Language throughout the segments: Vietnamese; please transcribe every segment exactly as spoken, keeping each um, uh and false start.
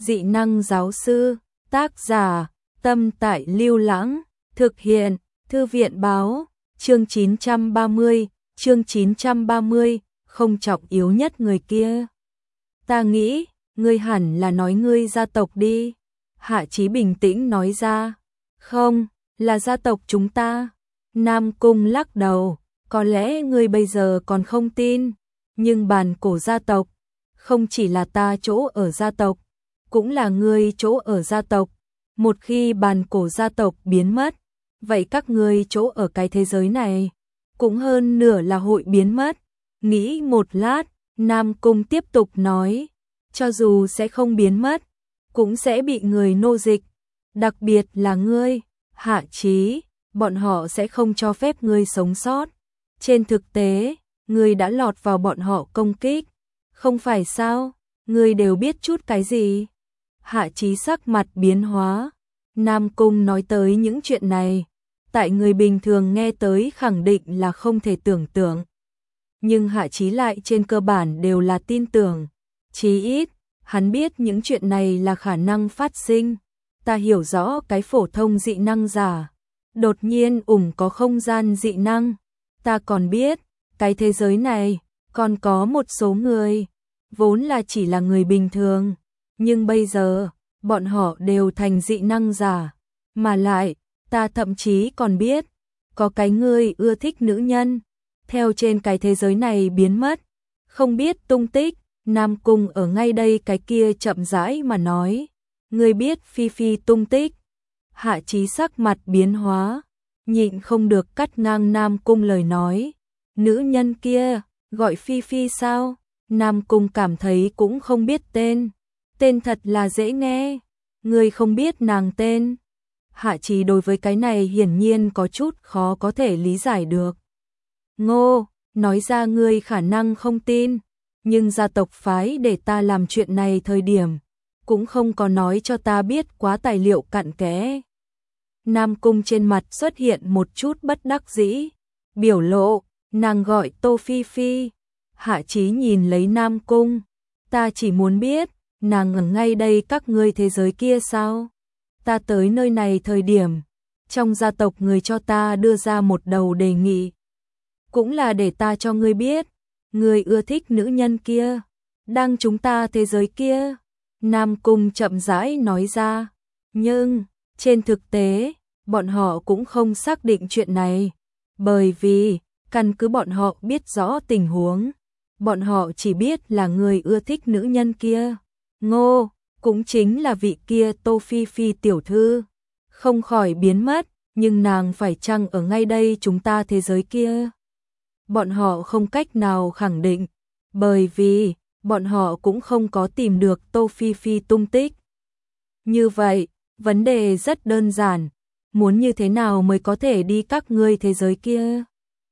Dị năng giáo sư, tác giả, Tâm Tại Lưu Lãng, thực hiện, Thư viện báo, chương chín trăm ba mươi, chương chín trăm ba mươi, không trọng yếu nhất người kia. Ta nghĩ, ngươi hẳn là nói ngươi gia tộc đi. Hạ Chí bình tĩnh nói ra. Không, là gia tộc chúng ta. Nam Cung lắc đầu, có lẽ ngươi bây giờ còn không tin, nhưng bàn cổ gia tộc, không chỉ là ta chỗ ở gia tộc, cũng là ngươi chỗ ở gia tộc. Một khi bàn cổ gia tộc biến mất, vậy các ngươi chỗ ở cái thế giới này, cũng hơn nửa là hội biến mất. Nghĩ một lát, Nam Cung tiếp tục nói, cho dù sẽ không biến mất, cũng sẽ bị người nô dịch, đặc biệt là ngươi, Hạ Chí, bọn họ sẽ không cho phép ngươi sống sót. Trên thực tế, ngươi đã lọt vào bọn họ công kích, không phải sao? Ngươi đều biết chút cái gì? Hạ Chí sắc mặt biến hóa. Nam Cung nói tới những chuyện này, tại người bình thường nghe tới khẳng định là không thể tưởng tượng. Nhưng Hạ Chí lại trên cơ bản đều là tin tưởng. Chí ít, hắn biết những chuyện này là khả năng phát sinh. Ta hiểu rõ cái phổ thông dị năng giả, đột nhiên ủng có không gian dị năng. Ta còn biết, cái thế giới này, còn có một số người, vốn là chỉ là người bình thường. Nhưng bây giờ, bọn họ đều thành dị năng giả. Mà lại, ta thậm chí còn biết, có cái ngươi ưa thích nữ nhân, theo trên cái thế giới này biến mất, không biết tung tích. Nam Cung ở ngay đây cái kia chậm rãi mà nói, ngươi biết Phi Phi tung tích. Hạ Chí sắc mặt biến hóa, nhịn không được cắt ngang Nam Cung lời nói. Nữ nhân kia, gọi Phi Phi sao? Nam Cung cảm thấy cũng không biết tên. Tên thật là dễ nghe. Ngươi không biết nàng tên. Hạ Chí đối với cái này hiển nhiên có chút khó có thể lý giải được. Ngô, nói ra ngươi khả năng không tin, nhưng gia tộc phái để ta làm chuyện này thời điểm, cũng không có nói cho ta biết quá tài liệu cặn kẽ. Nam Cung trên mặt xuất hiện một chút bất đắc dĩ, biểu lộ, nàng gọi Tô Phi Phi. Hạ Chí nhìn lấy Nam Cung, ta chỉ muốn biết, nàng ở ngay đây các ngươi thế giới kia sao? Ta tới nơi này thời điểm, trong gia tộc người cho ta đưa ra một đầu đề nghị, cũng là để ta cho ngươi biết, ngươi ưa thích nữ nhân kia, đang chúng ta thế giới kia. Nam Cung chậm rãi nói ra, nhưng trên thực tế, bọn họ cũng không xác định chuyện này, bởi vì căn cứ bọn họ biết rõ tình huống, bọn họ chỉ biết là người ưa thích nữ nhân kia. Ngô, cũng chính là vị kia Tô Phi Phi tiểu thư, không khỏi biến mất, nhưng nàng phải chăng ở ngay đây chúng ta thế giới kia? Bọn họ không cách nào khẳng định, bởi vì bọn họ cũng không có tìm được Tô Phi Phi tung tích. Như vậy, vấn đề rất đơn giản, muốn như thế nào mới có thể đi các ngươi thế giới kia?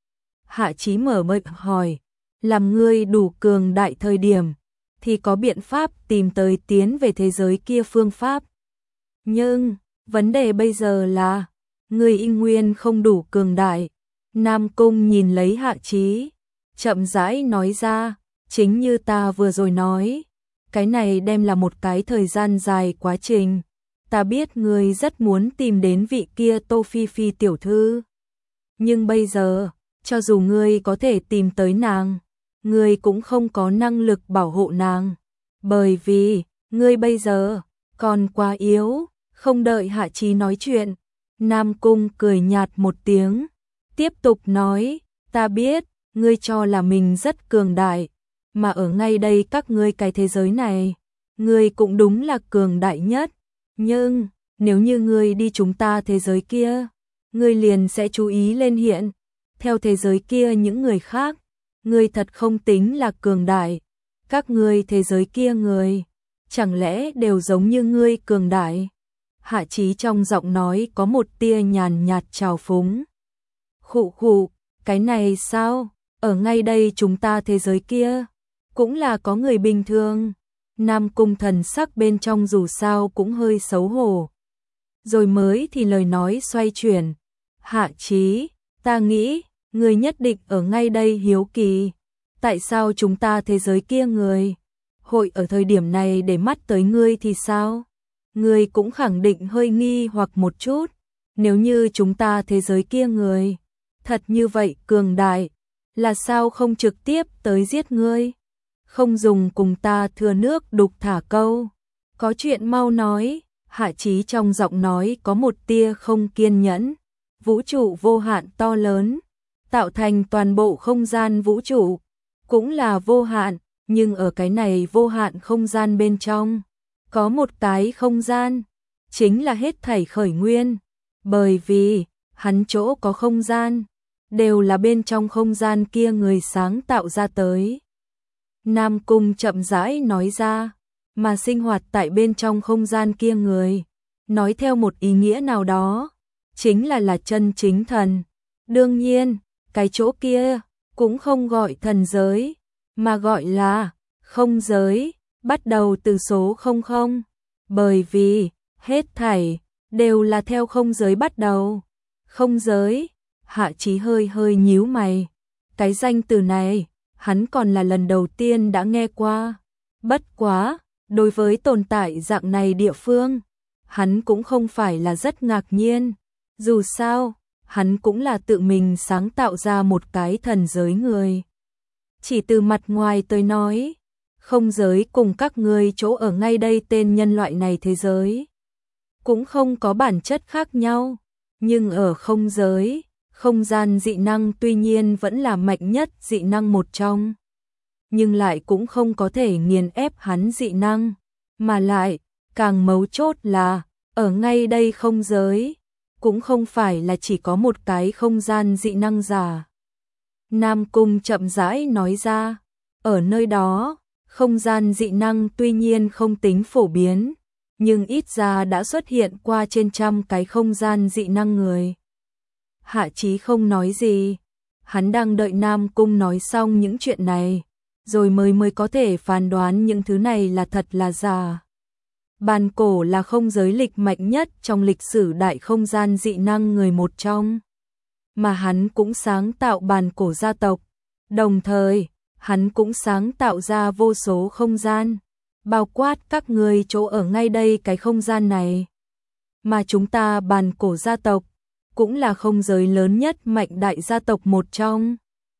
Hạ Chí mở miệng hỏi, làm ngươi đủ cường đại thời điểm, thì có biện pháp tìm tới tiến về thế giới kia phương pháp. Nhưng, vấn đề bây giờ là, ngươi y nguyên không đủ cường đại. Nam Cung nhìn lấy Hạ Chí, chậm rãi nói ra, chính như ta vừa rồi nói, cái này đem là một cái thời gian dài quá trình. Ta biết ngươi rất muốn tìm đến vị kia Tô Phi Phi tiểu thư. Nhưng bây giờ, cho dù ngươi có thể tìm tới nàng, ngươi cũng không có năng lực bảo hộ nàng. Bởi vì, ngươi bây giờ, còn quá yếu. Không đợi Hạ Chí nói chuyện, Nam Cung cười nhạt một tiếng, tiếp tục nói, ta biết, ngươi cho là mình rất cường đại, mà ở ngay đây các ngươi cái thế giới này, ngươi cũng đúng là cường đại nhất. Nhưng, nếu như ngươi đi chúng ta thế giới kia, ngươi liền sẽ chú ý lên hiện, theo thế giới kia những người khác, ngươi thật không tính là cường đại. Các ngươi thế giới kia người, chẳng lẽ đều giống như ngươi cường đại? Hạ Chí trong giọng nói có một tia nhàn nhạt trào phúng. Khụ khụ, cái này sao? Ở ngay đây chúng ta thế giới kia, cũng là có người bình thường. Nam Cung thần sắc bên trong dù sao cũng hơi xấu hổ. Rồi mới thì lời nói xoay chuyển. Hạ Chí, ta nghĩ, người nhất định ở ngay đây hiếu kỳ. Tại sao chúng ta thế giới kia người, hội ở thời điểm này để mắt tới ngươi thì sao? Ngươi cũng khẳng định hơi nghi hoặc một chút, nếu như chúng ta thế giới kia người, thật như vậy cường đại, là sao không trực tiếp tới giết ngươi? Không dùng cùng ta thừa nước đục thả câu, có chuyện mau nói. Hạ Chí trong giọng nói có một tia không kiên nhẫn. Vũ trụ vô hạn to lớn, tạo thành toàn bộ không gian vũ trụ, cũng là vô hạn, nhưng ở cái này vô hạn không gian bên trong, có một cái không gian, chính là hết thảy khởi nguyên, bởi vì, hắn chỗ có không gian, đều là bên trong không gian kia người sáng tạo ra tới. Nam Cung chậm rãi nói ra, mà sinh hoạt tại bên trong không gian kia người, nói theo một ý nghĩa nào đó, chính là là chân chính thần. Đương nhiên, cái chỗ kia cũng không gọi thần giới, mà gọi là không giới, bắt đầu từ số không không, bởi vì hết thảy đều là theo không giới bắt đầu. Không giới, Hạ Chí hơi hơi nhíu mày. Cái danh từ này, hắn còn là lần đầu tiên đã nghe qua. Bất quá, đối với tồn tại dạng này địa phương, hắn cũng không phải là rất ngạc nhiên. Dù sao, hắn cũng là tự mình sáng tạo ra một cái thần giới người. Chỉ từ mặt ngoài tôi nói, không giới cùng các ngươi chỗ ở ngay đây tên nhân loại này thế giới, cũng không có bản chất khác nhau, nhưng ở không giới, không gian dị năng tuy nhiên vẫn là mạnh nhất dị năng một trong, nhưng lại cũng không có thể nghiền ép hắn dị năng, mà lại, càng mấu chốt là, ở ngay đây không giới, cũng không phải là chỉ có một cái không gian dị năng giả. Nam Cung chậm rãi nói ra, ở nơi đó, không gian dị năng tuy nhiên không tính phổ biến, nhưng ít ra đã xuất hiện qua trên trăm cái không gian dị năng người. Hạ Chí không nói gì, hắn đang đợi Nam Cung nói xong những chuyện này, rồi mới mới có thể phán đoán những thứ này là thật là giả. Bàn cổ là không giới lịch mạnh nhất trong lịch sử đại không gian dị năng người một trong, mà hắn cũng sáng tạo bàn cổ gia tộc, đồng thời, hắn cũng sáng tạo ra vô số không gian, bao quát các người chỗ ở ngay đây cái không gian này. Mà chúng ta bàn cổ gia tộc, cũng là không giới lớn nhất mạnh đại gia tộc một trong.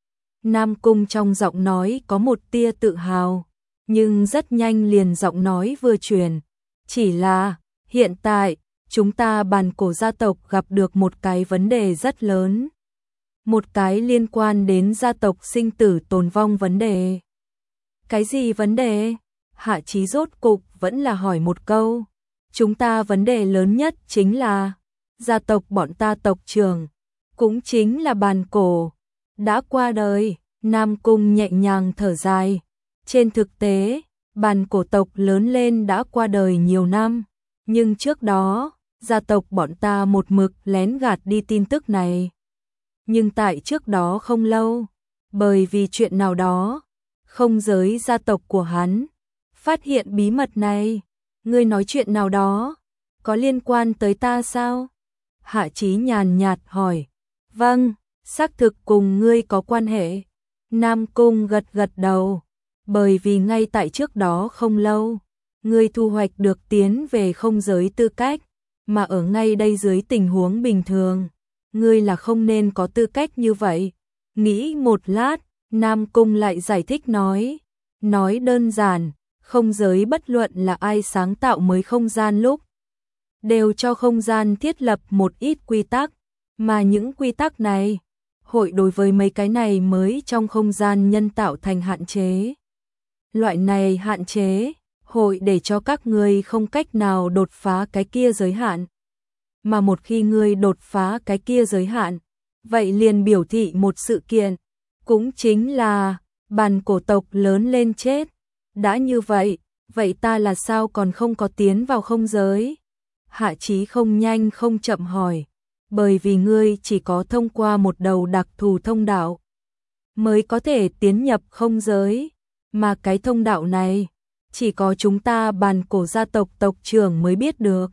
Nam Cung trong giọng nói có một tia tự hào, nhưng rất nhanh liền giọng nói vừa chuyển. Chỉ là, hiện tại, chúng ta bàn cổ gia tộc gặp được một cái vấn đề rất lớn. Một cái liên quan đến gia tộc sinh tử tồn vong vấn đề. Cái gì vấn đề? Hạ Chí rốt cục vẫn là hỏi một câu. Chúng ta vấn đề lớn nhất chính là, gia tộc bọn ta tộc trưởng, cũng chính là bàn cổ, đã qua đời. Nam Cung nhẹ nhàng thở dài. Trên thực tế, bàn cổ tộc lớn lên đã qua đời nhiều năm, nhưng trước đó, gia tộc bọn ta một mực lén gạt đi tin tức này. Nhưng tại trước đó không lâu, bởi vì chuyện nào đó, không giới gia tộc của hắn, phát hiện bí mật này. Ngươi nói chuyện nào đó, có liên quan tới ta sao? Hạ Chí nhàn nhạt hỏi. Vâng, xác thực cùng ngươi có quan hệ. Nam Cung gật gật đầu. Bởi vì ngay tại trước đó không lâu, ngươi thu hoạch được tiến về không giới tư cách, mà ở ngay đây dưới tình huống bình thường, ngươi là không nên có tư cách như vậy. Nghĩ một lát, Nam Cung lại giải thích nói, nói đơn giản, không giới bất luận là ai sáng tạo mới không gian lúc, đều cho không gian thiết lập một ít quy tắc, mà những quy tắc này, hội đối với mấy cái này mới trong không gian nhân tạo thành hạn chế. Loại này hạn chế, hội để cho các ngươi không cách nào đột phá cái kia giới hạn. Mà một khi ngươi đột phá cái kia giới hạn, vậy liền biểu thị một sự kiện, cũng chính là bàn cổ tộc lớn lên chết. Đã như vậy, vậy ta là sao còn không có tiến vào không giới? Hạ Chí không nhanh không chậm hỏi, bởi vì ngươi chỉ có thông qua một đầu đặc thù thông đạo mới có thể tiến nhập không giới, mà cái thông đạo này chỉ có chúng ta bàn cổ gia tộc tộc trưởng mới biết được.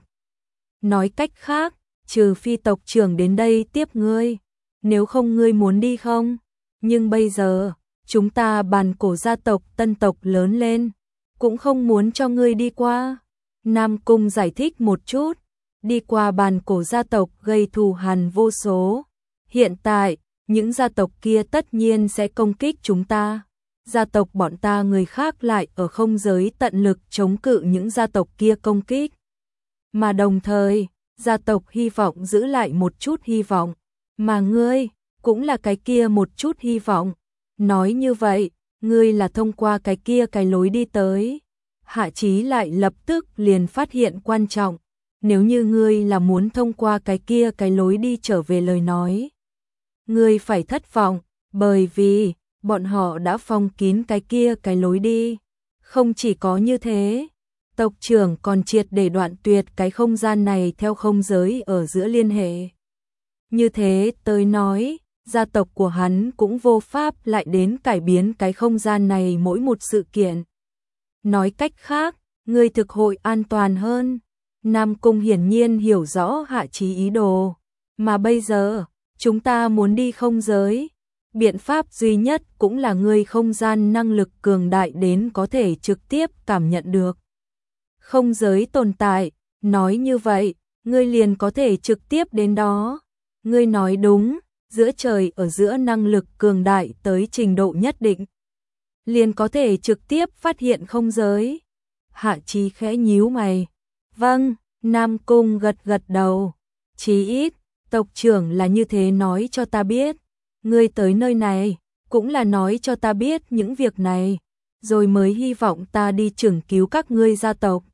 Nói cách khác, trừ phi tộc trưởng đến đây tiếp ngươi, nếu không ngươi muốn đi không? Nhưng bây giờ, chúng ta bàn cổ gia tộc tân tộc lớn lên, cũng không muốn cho ngươi đi qua. Nam Cung giải thích một chút, đi qua bàn cổ gia tộc gây thù hằn vô số. Hiện tại, những gia tộc kia tất nhiên sẽ công kích chúng ta. Gia tộc bọn ta người khác lại ở không giới tận lực chống cự những gia tộc kia công kích. Mà đồng thời, gia tộc hy vọng giữ lại một chút hy vọng. Mà ngươi, cũng là cái kia một chút hy vọng. Nói như vậy, ngươi là thông qua cái kia cái lối đi tới. Hạ Chí lại lập tức liền phát hiện quan trọng. Nếu như ngươi là muốn thông qua cái kia cái lối đi trở về lời nói, ngươi phải thất vọng, bởi vì bọn họ đã phong kín cái kia cái lối đi. Không chỉ có như thế, tộc trưởng còn triệt để đoạn tuyệt cái không gian này theo không giới ở giữa liên hệ. Như thế tới nói, gia tộc của hắn cũng vô pháp lại đến cải biến cái không gian này mỗi một sự kiện. Nói cách khác, ngươi thực hội an toàn hơn. Nam Cung hiển nhiên hiểu rõ Hạ Chí ý đồ. Mà bây giờ, chúng ta muốn đi không giới. Biện pháp duy nhất cũng là ngươi không gian năng lực cường đại đến có thể trực tiếp cảm nhận được không giới tồn tại. Nói như vậy, ngươi liền có thể trực tiếp đến đó. Ngươi nói đúng, giữa trời ở giữa năng lực cường đại tới trình độ nhất định, liền có thể trực tiếp phát hiện không giới. Hạ Chí khẽ nhíu mày. Vâng, Nam Cung gật gật đầu. Chí ít, tộc trưởng là như thế nói cho ta biết. Ngươi tới nơi này, cũng là nói cho ta biết những việc này, rồi mới hy vọng ta đi chưởng cứu các ngươi gia tộc.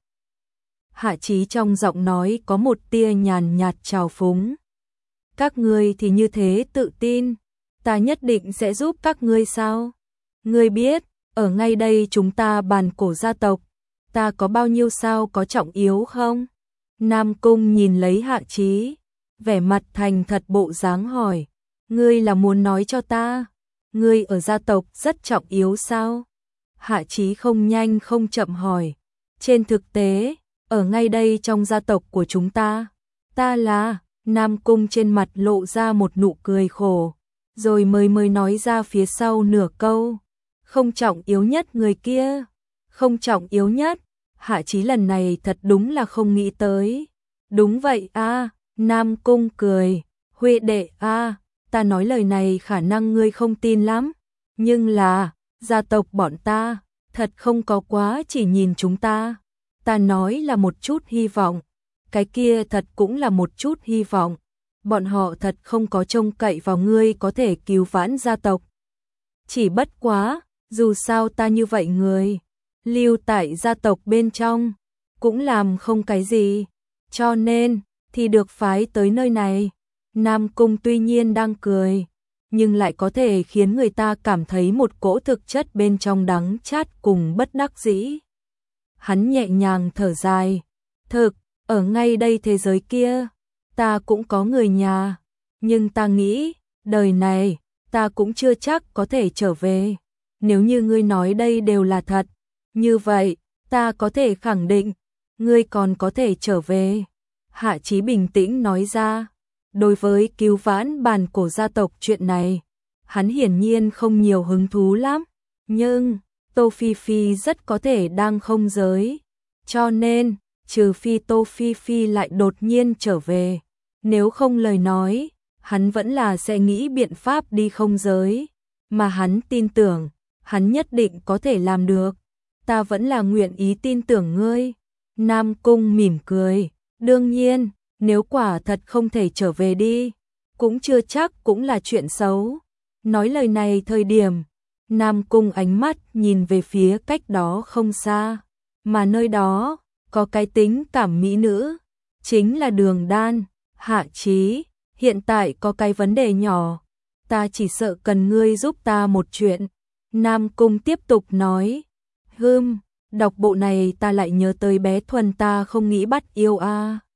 Hạ Chí trong giọng nói có một tia nhàn nhạt trào phúng. Các ngươi thì như thế tự tin, ta nhất định sẽ giúp các ngươi sao? Ngươi biết, ở ngay đây chúng ta bàn cổ gia tộc, ta có bao nhiêu sao có trọng yếu không? Nam Cung nhìn lấy Hạ Chí, vẻ mặt thành thật bộ dáng hỏi, ngươi là muốn nói cho ta, ngươi ở gia tộc rất trọng yếu sao? Hạ Chí không nhanh không chậm hỏi, trên thực tế, ở ngay đây trong gia tộc của chúng ta, ta là... Nam Cung trên mặt lộ ra một nụ cười khổ, rồi mới mới nói ra phía sau nửa câu. Không trọng yếu nhất người kia, không trọng yếu nhất. Hạ Chí lần này thật đúng là không nghĩ tới. Đúng vậy a, Nam Cung cười, Huệ đệ a, ta nói lời này khả năng ngươi không tin lắm, nhưng là, gia tộc bọn ta, thật không có quá chỉ nhìn chúng ta. Ta nói là một chút hy vọng. Cái kia thật cũng là một chút hy vọng. Bọn họ thật không có trông cậy vào ngươi có thể cứu vãn gia tộc. Chỉ bất quá, dù sao ta như vậy người, lưu tại gia tộc bên trong, cũng làm không cái gì. Cho nên, thì được phái tới nơi này. Nam Cung tuy nhiên đang cười, nhưng lại có thể khiến người ta cảm thấy một cỗ thực chất bên trong đắng chát cùng bất đắc dĩ. Hắn nhẹ nhàng thở dài. Thực, ở ngay đây thế giới kia, ta cũng có người nhà, nhưng ta nghĩ, đời này, ta cũng chưa chắc có thể trở về. Nếu như ngươi nói đây đều là thật, như vậy, ta có thể khẳng định, ngươi còn có thể trở về. Hạ Chí bình tĩnh nói ra, đối với cứu vãn bàn cổ gia tộc chuyện này, hắn hiển nhiên không nhiều hứng thú lắm, nhưng Tô Phi Phi rất có thể đang không giới, cho nên, trừ phi Tô Phi Phi lại đột nhiên trở về, nếu không lời nói, hắn vẫn là sẽ nghĩ biện pháp đi không giới, mà hắn tin tưởng, hắn nhất định có thể làm được. Ta vẫn là nguyện ý tin tưởng ngươi. Nam Cung mỉm cười, đương nhiên, nếu quả thật không thể trở về đi, cũng chưa chắc cũng là chuyện xấu. Nói lời này thời điểm, Nam Cung ánh mắt nhìn về phía cách đó không xa, mà nơi đó có cái tính cảm mỹ nữ, chính là Đường Đan. Hạ Chí, hiện tại có cái vấn đề nhỏ, ta chỉ sợ cần ngươi giúp ta một chuyện. Nam Cung tiếp tục nói, hừm, đọc bộ này ta lại nhớ tới bé Thuần ta không nghĩ bắt yêu a.